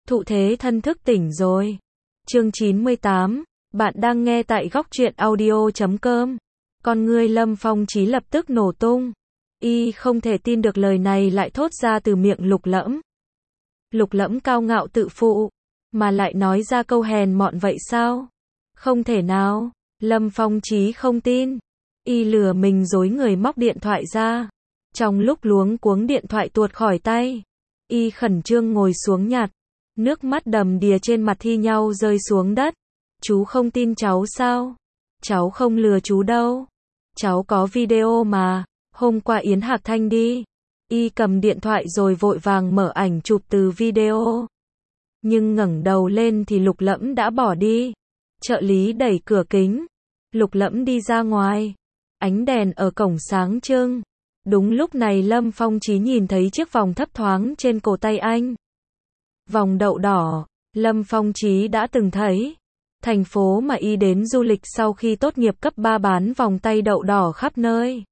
Thụ thế thân thức tỉnh rồi. Chương 98, bạn đang nghe tại góc truyện audio.com. Con ngươi Lâm Phong Chí lập tức nổ tung. Y không thể tin được lời này lại thốt ra từ miệng Lục Lẫm. Lục Lẫm cao ngạo tự phụ, mà lại nói ra câu hèn mọn vậy sao? Không thể nào. Lâm Phong Chí không tin. Y lừa mình dối người móc điện thoại ra. Trong lúc luống cuống điện thoại tuột khỏi tay, Y khẩn trương ngồi xuống nhặt. Nước mắt đầm đìa trên mặt thi nhau rơi xuống đất. Chú không tin cháu sao? Cháu không lừa chú đâu. Cháu có video mà. Hôm qua Yến Hạc Thanh đi. Y cầm điện thoại rồi vội vàng mở ảnh chụp từ video. Nhưng ngẩng đầu lên thì Lục Lẫm đã bỏ đi. Trợ lý đẩy cửa kính. Lục Lẫm đi ra ngoài. Ánh đèn ở cổng sáng trưng. Đúng lúc này Lâm Phong Chí nhìn thấy chiếc vòng thấp thoáng trên cổ tay anh. Vòng đậu đỏ. Lâm Phong Chí đã từng thấy. Thành phố mà Y đến du lịch sau khi tốt nghiệp cấp 3 bán vòng tay đậu đỏ khắp nơi.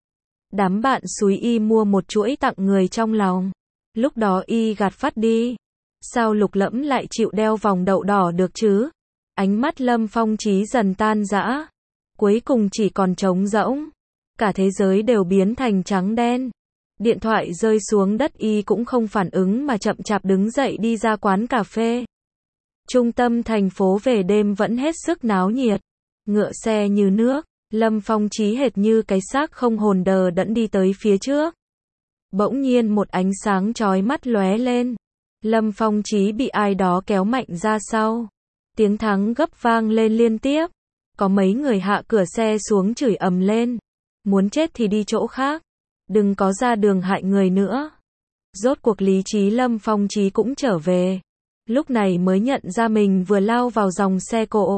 Đám bạn xúi Y mua một chuỗi tặng người trong lòng. Lúc đó Y gạt phát đi. Sao Lục Lẫm lại chịu đeo vòng đậu đỏ được chứ? Ánh mắt Lâm Phong Chí dần tan rã. Cuối cùng chỉ còn trống rỗng. Cả thế giới đều biến thành trắng đen. Điện thoại rơi xuống đất Y cũng không phản ứng mà chậm chạp đứng dậy đi ra quán cà phê. Trung tâm thành phố về đêm vẫn hết sức náo nhiệt. Ngựa xe như nước. Lâm Phong Chí hệt như cái xác không hồn đờ đẫn đi tới phía trước. Bỗng nhiên một ánh sáng chói mắt lóe lên. Lâm Phong Chí bị ai đó kéo mạnh ra sau. Tiếng thắng gấp vang lên liên tiếp. Có mấy người hạ cửa xe xuống chửi ầm lên. Muốn chết thì đi chỗ khác. Đừng có ra đường hại người nữa. Rốt cuộc lý trí Lâm Phong Chí cũng trở về. Lúc này mới nhận ra mình vừa lao vào dòng xe cộ.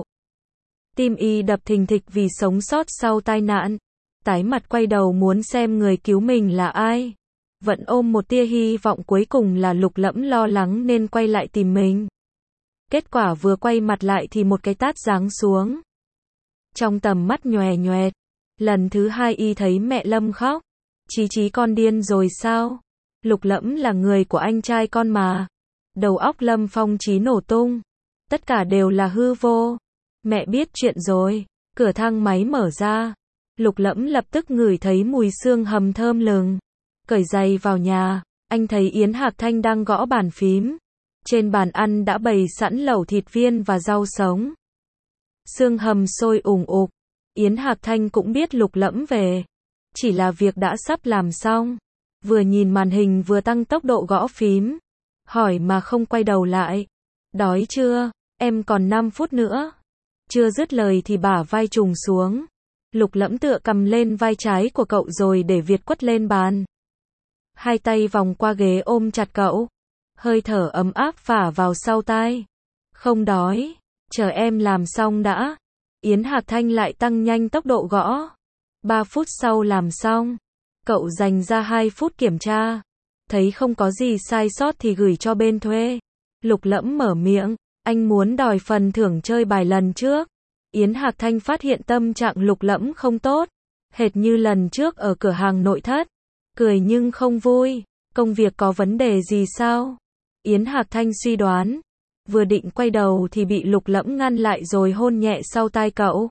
Tim Y đập thình thịch vì sống sót sau tai nạn. Tái mặt quay đầu muốn xem người cứu mình là ai. Vẫn ôm một tia hy vọng cuối cùng là Lục Lẫm lo lắng nên quay lại tìm mình. Kết quả vừa quay mặt lại thì một cái tát giáng xuống. Trong tầm mắt nhòe nhòe. Lần thứ hai Y thấy mẹ Lâm khóc. Chí con điên rồi sao? Lục Lẫm là người của anh trai con mà. Đầu óc Lâm Phong Chí nổ tung. Tất cả đều là hư vô. Mẹ biết chuyện rồi. Cửa thang máy mở ra. Lục Lẫm lập tức ngửi thấy mùi xương hầm thơm lừng. Cởi giày vào nhà. Anh thấy Yến Hạc Thanh đang gõ bàn phím. Trên bàn ăn đã bày sẵn lẩu thịt viên và rau sống. Xương hầm sôi ủng ục. Yến Hạc Thanh cũng biết Lục Lẫm về. Chỉ là việc đã sắp làm xong. Vừa nhìn màn hình vừa tăng tốc độ gõ phím. Hỏi mà không quay đầu lại. Đói chưa? Em còn 5 phút nữa. Chưa dứt lời thì bả vai trùng xuống. Lục Lẫm tựa cầm lên vai trái của cậu rồi để Việt quất lên bàn. Hai tay vòng qua ghế ôm chặt cậu. Hơi thở ấm áp phả vào sau tai. Không đói. Chờ em làm xong đã. Yến Hạc Thanh lại tăng nhanh tốc độ gõ. 3 phút sau làm xong. Cậu dành ra 2 phút kiểm tra. Thấy không có gì sai sót thì gửi cho bên thuê. Lục Lẫm mở miệng. Anh muốn đòi phần thưởng chơi bài lần trước. Yến Hạc Thanh phát hiện tâm trạng Lục Lẫm không tốt. Hệt như lần trước ở cửa hàng nội thất. Cười nhưng không vui. Công việc có vấn đề gì sao? Yến Hạc Thanh suy đoán. Vừa định quay đầu thì bị Lục Lẫm ngăn lại rồi hôn nhẹ sau tai cậu.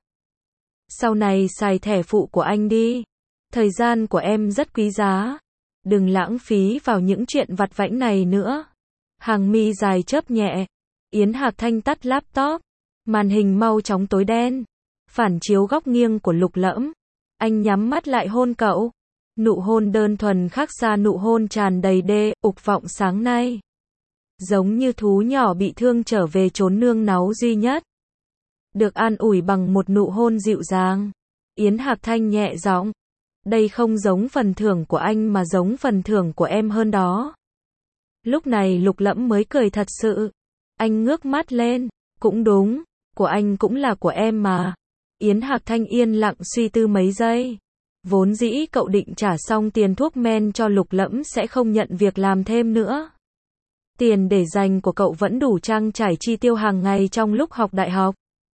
Sau này xài thẻ phụ của anh đi. Thời gian của em rất quý giá. Đừng lãng phí vào những chuyện vặt vãnh này nữa. Hàng mi dài chớp nhẹ. Yến Hạc Thanh tắt laptop. Màn hình mau chóng tối đen. Phản chiếu góc nghiêng của Lục Lẫm. Anh nhắm mắt lại hôn cậu. Nụ hôn đơn thuần khác xa nụ hôn tràn đầy đê, ục vọng sáng nay. Giống như thú nhỏ bị thương trở về chốn nương náu duy nhất. Được an ủi bằng một nụ hôn dịu dàng. Yến Hạc Thanh nhẹ giọng. Đây không giống phần thưởng của anh mà giống phần thưởng của em hơn đó. Lúc này Lục Lẫm mới cười thật sự. Anh ngước mắt lên. Cũng đúng. Của anh cũng là của em mà. Yến Hạc Thanh yên lặng suy tư mấy giây. Vốn dĩ cậu định trả xong tiền thuốc men cho Lục Lẫm sẽ không nhận việc làm thêm nữa. Tiền để dành của cậu vẫn đủ trang trải chi tiêu hàng ngày trong lúc học đại học.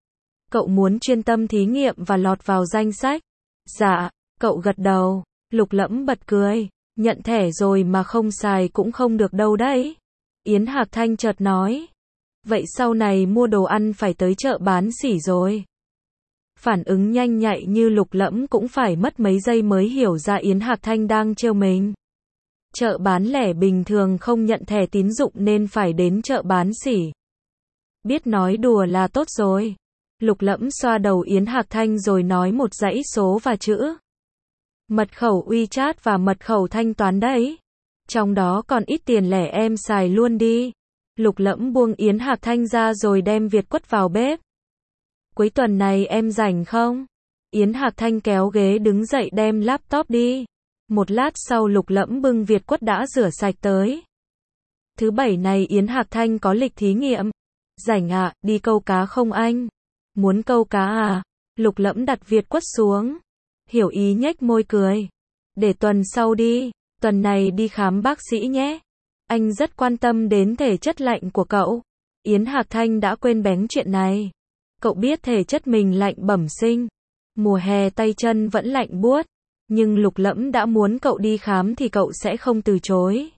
Cậu muốn chuyên tâm thí nghiệm và lọt vào danh sách. Dạ, cậu gật đầu. Lục Lẫm bật cười. Nhận thẻ rồi mà không xài cũng không được đâu đấy. Yến Hạc Thanh chợt nói. Vậy sau này mua đồ ăn phải tới chợ bán sỉ rồi. Phản ứng nhanh nhạy như Lục Lẫm cũng phải mất mấy giây mới hiểu ra Yến Hạc Thanh đang trêu mình. Chợ bán lẻ bình thường không nhận thẻ tín dụng nên phải đến chợ bán sỉ. Biết nói đùa là tốt rồi. Lục Lẫm xoa đầu Yến Hạc Thanh rồi nói một dãy số và chữ. Mật khẩu WeChat và mật khẩu thanh toán đấy. Trong đó còn ít tiền lẻ em xài luôn đi. Lục Lẫm buông Yến Hạc Thanh ra rồi đem Việt Quất vào bếp. Cuối tuần này em rảnh không? Yến Hạc Thanh kéo ghế đứng dậy đem laptop đi. Một lát sau Lục Lẫm bưng Việt Quất đã rửa sạch tới. Thứ bảy này Yến Hạc Thanh có lịch thí nghiệm. Rảnh ạ, đi câu cá không anh? Muốn câu cá à? Lục Lẫm đặt Việt Quất xuống. Hiểu ý nhếch môi cười. Để tuần sau đi, tuần này đi khám bác sĩ nhé. Anh rất quan tâm đến thể chất lạnh của cậu. Yến Hạc Thanh đã quên bén chuyện này. Cậu biết thể chất mình lạnh bẩm sinh. Mùa hè tay chân vẫn lạnh buốt. Nhưng Lục Lẫm đã muốn cậu đi khám thì cậu sẽ không từ chối.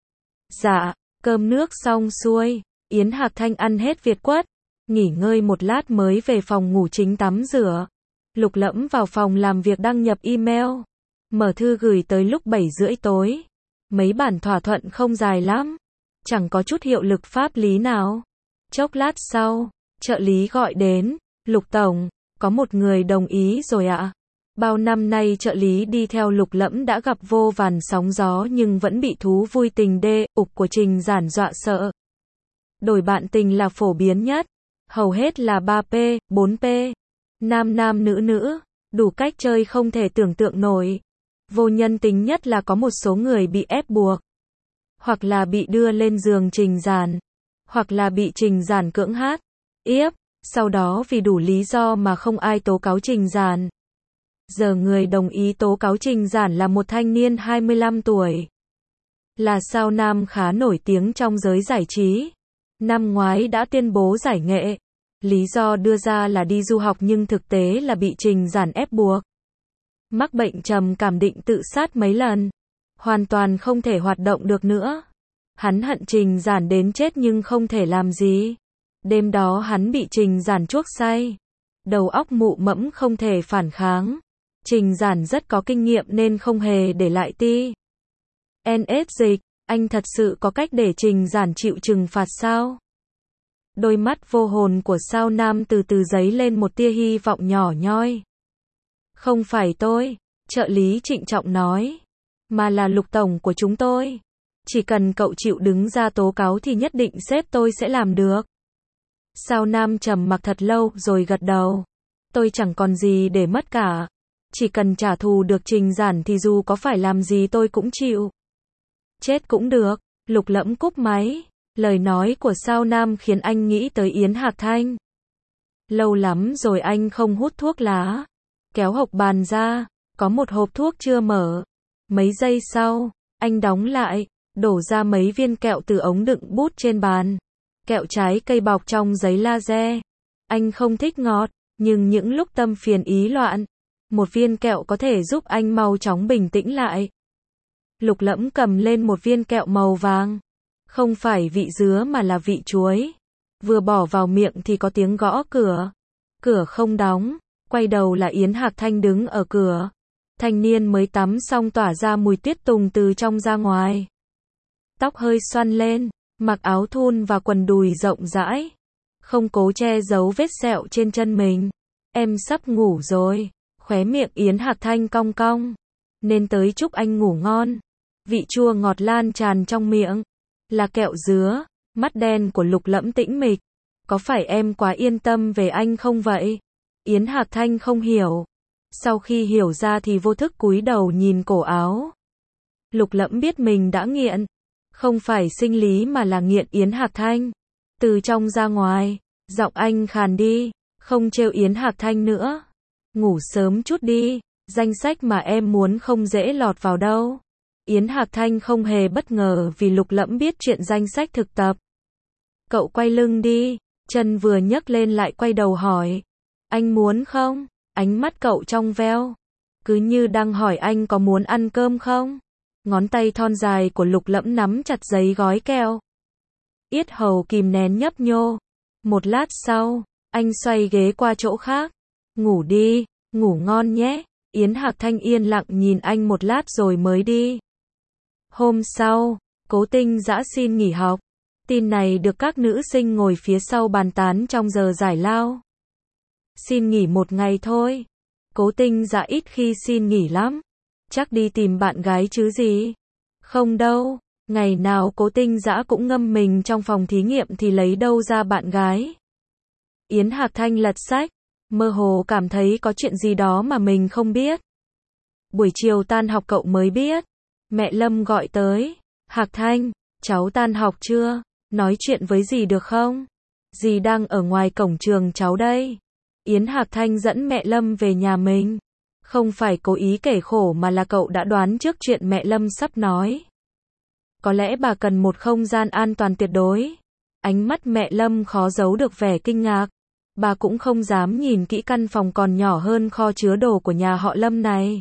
Dạ, cơm nước xong xuôi. Yến Hạc Thanh ăn hết Việt Quất. Nghỉ ngơi một lát mới về phòng ngủ chính tắm rửa. Lục Lẫm vào phòng làm việc đăng nhập email. Mở thư gửi tới lúc 7:30 tối. Mấy bản thỏa thuận không dài lắm. Chẳng có chút hiệu lực pháp lý nào. Chốc lát sau, trợ lý gọi đến. Lục Tổng, có một người đồng ý rồi ạ. Bao năm nay trợ lý đi theo Lục Lẫm đã gặp vô vàn sóng gió nhưng vẫn bị thú vui tình đê, ục của Trình Giản dọa sợ. Đổi bạn tình là phổ biến nhất. Hầu hết là 3P, 4P. Nam nam nữ nữ. Đủ cách chơi không thể tưởng tượng nổi. Vô nhân tính nhất là có một số người bị ép buộc. Hoặc là bị đưa lên giường Trình Giản. Hoặc là bị Trình Giản cưỡng hát. Yếp. Sau đó vì đủ lý do mà không ai tố cáo Trình Giản. Giờ người đồng ý tố cáo Trình Giản là một thanh niên 25 tuổi. Là sao nam khá nổi tiếng trong giới giải trí. Năm ngoái đã tuyên bố giải nghệ. Lý do đưa ra là đi du học nhưng thực tế là bị Trình Giản ép buộc. Mắc bệnh trầm cảm định tự sát mấy lần. Hoàn toàn không thể hoạt động được nữa. Hắn hận Trình Giản đến chết nhưng không thể làm gì. Đêm đó hắn bị Trình Giản chuốc say. Đầu óc mụ mẫm không thể phản kháng. Trình Giản rất có kinh nghiệm nên không hề để lại ti. NS dịch, anh thật sự có cách để Trình Giản chịu trừng phạt sao? Đôi mắt vô hồn của sao nam từ từ dấy lên một tia hy vọng nhỏ nhoi. Không phải tôi, trợ lý trịnh trọng nói. Mà là Lục Tổng của chúng tôi. Chỉ cần cậu chịu đứng ra tố cáo thì nhất định sếp tôi sẽ làm được. Sao nam trầm mặc thật lâu rồi gật đầu. Tôi chẳng còn gì để mất cả. Chỉ cần trả thù được Trình Giản thì dù có phải làm gì tôi cũng chịu. Chết cũng được. Lục Lẫm cúp máy. Lời nói của sao nam khiến anh nghĩ tới Yến Hạc Thanh. Lâu lắm rồi anh không hút thuốc lá. Kéo hộc bàn ra. Có một hộp thuốc chưa mở. Mấy giây sau, anh đóng lại. Đổ ra mấy viên kẹo từ ống đựng bút trên bàn. Kẹo trái cây bọc trong giấy laser. Anh không thích ngọt, nhưng những lúc tâm phiền ý loạn, một viên kẹo có thể giúp anh mau chóng bình tĩnh lại. Lục Lẫm cầm lên một viên kẹo màu vàng. Không phải vị dứa mà là vị chuối. Vừa bỏ vào miệng thì có tiếng gõ cửa. Cửa không đóng. Quay đầu là Yến Hạc Thanh đứng ở cửa. Thanh niên mới tắm xong tỏa ra mùi tuyết tùng từ trong ra ngoài. Tóc hơi xoăn lên, mặc áo thun và quần đùi rộng rãi. Không cố che giấu vết sẹo trên chân mình. Em sắp ngủ rồi. Khóe miệng Yến Hạc Thanh cong cong. Nên tới chúc anh ngủ ngon. Vị chua ngọt lan tràn trong miệng. Là kẹo dứa. Mắt đen của Lục Lẫm tĩnh mịch. Có phải em quá yên tâm về anh không vậy? Yến Hạc Thanh không hiểu. Sau khi hiểu ra thì vô thức cúi đầu nhìn cổ áo. Lục Lẫm biết mình đã nghiện. Không phải sinh lý mà là nghiện Yến Hạc Thanh. Từ trong ra ngoài, giọng anh khàn đi. Không trêu Yến Hạc Thanh nữa. Ngủ sớm chút đi. Danh sách mà em muốn không dễ lọt vào đâu. Yến Hạc Thanh không hề bất ngờ vì Lục Lẫm biết chuyện danh sách thực tập. Cậu quay lưng đi. Chân vừa nhấc lên lại quay đầu hỏi. Anh muốn không? Ánh mắt cậu trong veo. Cứ như đang hỏi anh có muốn ăn cơm không? Ngón tay thon dài của Lục Lẫm nắm chặt giấy gói kẹo. yết hầu kìm nén nhấp nhô. Một lát sau, anh xoay ghế qua chỗ khác. Ngủ đi, ngủ ngon nhé. Yến Hạc Thanh yên lặng nhìn anh một lát rồi mới đi. Hôm sau, Cố Tinh Dã xin nghỉ học. Tin này được các nữ sinh ngồi phía sau bàn tán trong giờ giải lao. Xin nghỉ một ngày thôi. Cố Tinh Dã ít khi xin nghỉ lắm. Chắc đi tìm bạn gái chứ gì. Không đâu, ngày nào Cố Tinh Dã cũng ngâm mình trong phòng thí nghiệm thì lấy đâu ra bạn gái. Yến Hạc Thanh lật sách, mơ hồ cảm thấy có chuyện gì đó mà mình không biết. Buổi chiều tan học cậu mới biết. Mẹ Lâm gọi tới. Hạc Thanh, cháu tan học chưa? Nói chuyện với dì được không? Dì đang ở ngoài cổng trường cháu đây. Yến Hạc Thanh dẫn mẹ Lâm về nhà mình. Không phải cố ý kể khổ mà là cậu đã đoán trước chuyện mẹ Lâm sắp nói. Có lẽ bà cần một không gian an toàn tuyệt đối. Ánh mắt mẹ Lâm khó giấu được vẻ kinh ngạc. Bà cũng không dám nhìn kỹ căn phòng còn nhỏ hơn kho chứa đồ của nhà họ Lâm này.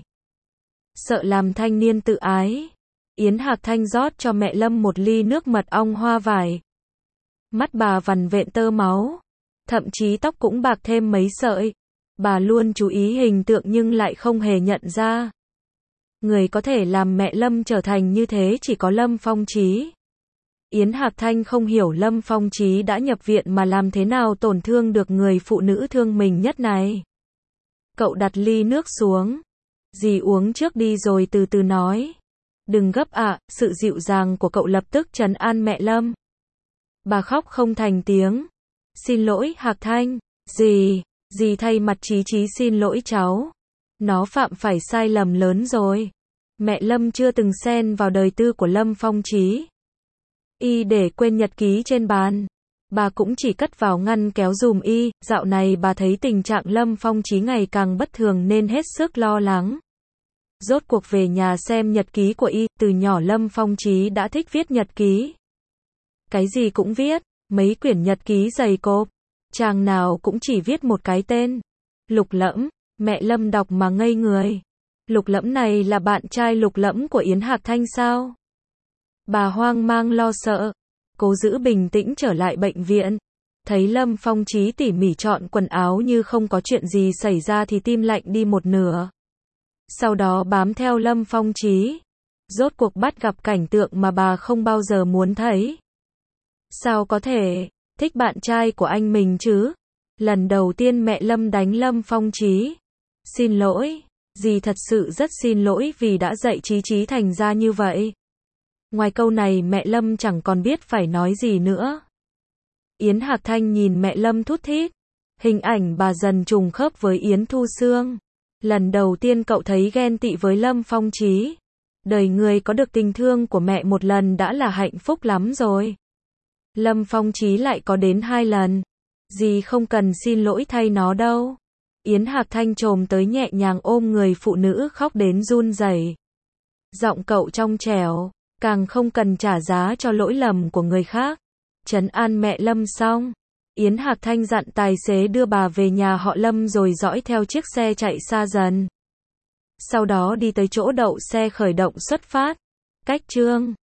Sợ làm thanh niên tự ái. Yến Hạc Thanh rót cho mẹ Lâm một ly nước mật ong hoa vải. Mắt bà vằn vện tơ máu. Thậm chí tóc cũng bạc thêm mấy sợi. Bà luôn chú ý hình tượng nhưng lại không hề nhận ra. Người có thể làm mẹ Lâm trở thành như thế chỉ có Lâm Phong Chí. Yến Hạc Thanh không hiểu Lâm Phong Chí đã nhập viện mà làm thế nào tổn thương được người phụ nữ thương mình nhất này. Cậu đặt ly nước xuống. Dì uống trước đi rồi từ từ nói. Đừng gấp ạ, sự dịu dàng của cậu lập tức trấn an mẹ Lâm. Bà khóc không thành tiếng. Xin lỗi Hạc Thanh, dì thay mặt Chí Chí xin lỗi cháu. Nó phạm phải sai lầm lớn rồi. Mẹ Lâm chưa từng xen vào đời tư của Lâm Phong Chí. Y để quên nhật ký trên bàn. Bà cũng chỉ cất vào ngăn kéo dùm y. Dạo này bà thấy tình trạng Lâm Phong Chí ngày càng bất thường nên hết sức lo lắng. Rốt cuộc về nhà xem nhật ký của y. Từ nhỏ Lâm Phong Chí đã thích viết nhật ký. Cái gì cũng viết. Mấy quyển nhật ký dày cộp. Trang nào cũng chỉ viết một cái tên. Lục Lẫm. Mẹ Lâm đọc mà ngây người. Lục Lẫm này là bạn trai Lục Lẫm của Yến Hạc Thanh sao? Bà hoang mang lo sợ. Cố giữ bình tĩnh trở lại bệnh viện. Thấy Lâm Phong Chí tỉ mỉ chọn quần áo như không có chuyện gì xảy ra thì tim lạnh đi một nửa. Sau đó bám theo Lâm Phong Chí. Rốt cuộc bắt gặp cảnh tượng mà bà không bao giờ muốn thấy. Sao có thể thích bạn trai của anh mình chứ? Lần đầu tiên mẹ Lâm đánh Lâm Phong Chí. Xin lỗi, dì thật sự rất xin lỗi vì đã dạy Chí Chí thành ra như vậy. Ngoài câu này mẹ Lâm chẳng còn biết phải nói gì nữa. Yến Hạc Thanh nhìn mẹ Lâm thút thít. Hình ảnh bà dần trùng khớp với Yến Thu Sương. Lần đầu tiên cậu thấy ghen tị với Lâm Phong Chí. Đời người có được tình thương của mẹ một lần đã là hạnh phúc lắm rồi. Lâm Phong Chí lại có đến 2 lần. Dì không cần xin lỗi thay nó đâu. Yến Hạc Thanh chồm tới nhẹ nhàng ôm người phụ nữ khóc đến run rẩy. Giọng cậu trong trẻo, càng không cần trả giá cho lỗi lầm của người khác. Trấn an mẹ Lâm xong, Yến Hạc Thanh dặn tài xế đưa bà về nhà họ Lâm rồi dõi theo chiếc xe chạy xa dần. Sau đó đi tới chỗ đậu xe khởi động xuất phát. Cách Trương